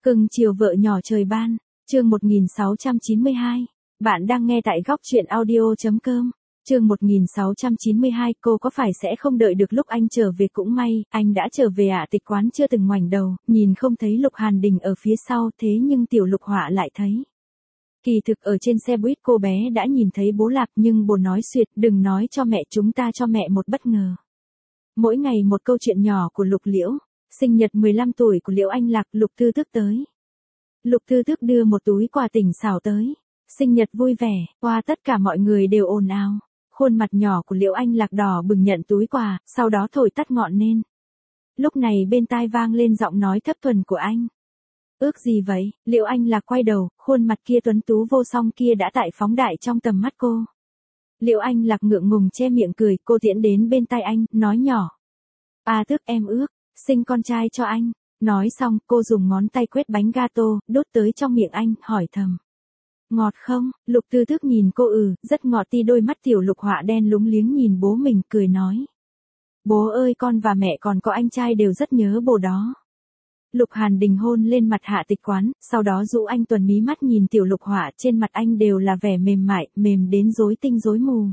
Cưng chiều vợ nhỏ trời ban, chương 1692. Bạn đang nghe tại góc truyện audio.com. Chương 1692, cô có phải sẽ không đợi được lúc anh trở về cũng may, anh đã trở về ạ. Tịch Quán chưa từng ngoảnh đầu, nhìn không thấy Lục Hàn Đình ở phía sau, thế nhưng Tiểu Lục Họa lại thấy. Kỳ thực ở trên xe buýt cô bé đã nhìn thấy bố Lạp, nhưng bố nói xuyệt, đừng nói cho mẹ, chúng ta cho mẹ một bất ngờ. Mỗi ngày một câu chuyện nhỏ của Lục Liễu. Sinh nhật 15 tuổi của Liễu Anh Lạc, Lục Tư Tước tới. Lục Tư Tước đưa một túi quà tỉnh xảo tới. Sinh nhật vui vẻ, qua tất cả mọi người đều ồn ào. Khuôn mặt nhỏ của Liễu Anh Lạc đỏ bừng nhận túi quà, sau đó thổi tắt ngọn nên. Lúc này bên tai vang lên giọng nói thấp thuần của anh. Ước gì vậy? Liễu Anh Lạc quay đầu, khuôn mặt kia tuấn tú vô song kia đã tại phóng đại trong tầm mắt cô. Liễu Anh Lạc ngượng ngùng che miệng cười, cô tiến đến bên tai anh, nói nhỏ. Tước em ước, sinh con trai cho anh. Nói xong, cô dùng ngón tay quét bánh gato, đốt tới trong miệng anh, hỏi thầm. Ngọt không? Lục Tư Tước nhìn cô rất ngọt. Ti đôi mắt Tiểu Lục Họa đen lúng liếng nhìn bố mình, cười nói. Bố ơi, con và mẹ còn có anh trai đều rất nhớ bố đó. Lục Hàn Đình hôn lên mặt Hạ Tịch Quán, sau đó dụ anh tuần mí mắt nhìn Tiểu Lục Họa, trên mặt anh đều là vẻ mềm mại, mềm đến rối tinh rối mù.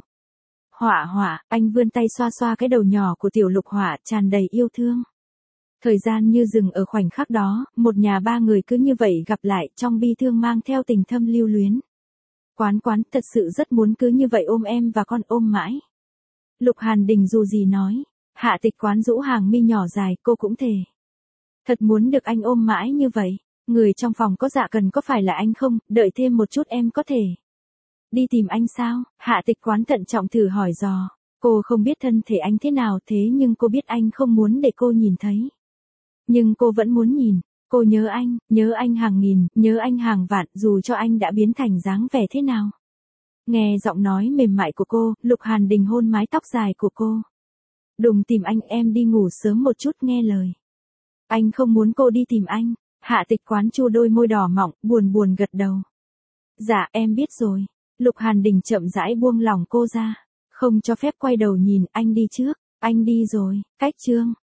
Họa, anh vươn tay xoa xoa cái đầu nhỏ của Tiểu Lục Họa, tràn đầy yêu thương. Thời gian như dừng ở khoảnh khắc đó, một nhà ba người cứ như vậy gặp lại, trong bi thương mang theo tình thâm lưu luyến. Quán, thật sự rất muốn cứ như vậy ôm em và con, ôm mãi. Lục Hàn Đình dù gì nói. Hạ Tịch Quán rũ hàng mi nhỏ dài, cô cũng thề. Thật muốn được anh ôm mãi như vậy. Người trong phòng có dạ cần có phải là anh không, đợi thêm một chút em có thể. Đi tìm anh sao? Hạ Tịch Quán thận trọng thử hỏi dò. Cô không biết thân thể anh thế nào, thế nhưng cô biết anh không muốn để cô nhìn thấy. Nhưng cô vẫn muốn nhìn. Cô nhớ anh hàng nghìn, nhớ anh hàng vạn, dù cho anh đã biến thành dáng vẻ thế nào. Nghe giọng nói mềm mại của cô, Lục Hàn Đình hôn mái tóc dài của cô. Đừng tìm anh, em đi ngủ sớm một chút, nghe lời. Anh không muốn cô đi tìm anh. Hạ Tịch Quán chu đôi môi đỏ mọng, buồn gật đầu. Dạ, em biết rồi. Lục Hàn Đình chậm rãi buông lỏng cô ra. Không cho phép quay đầu nhìn, anh đi trước. Anh đi rồi, cách chương.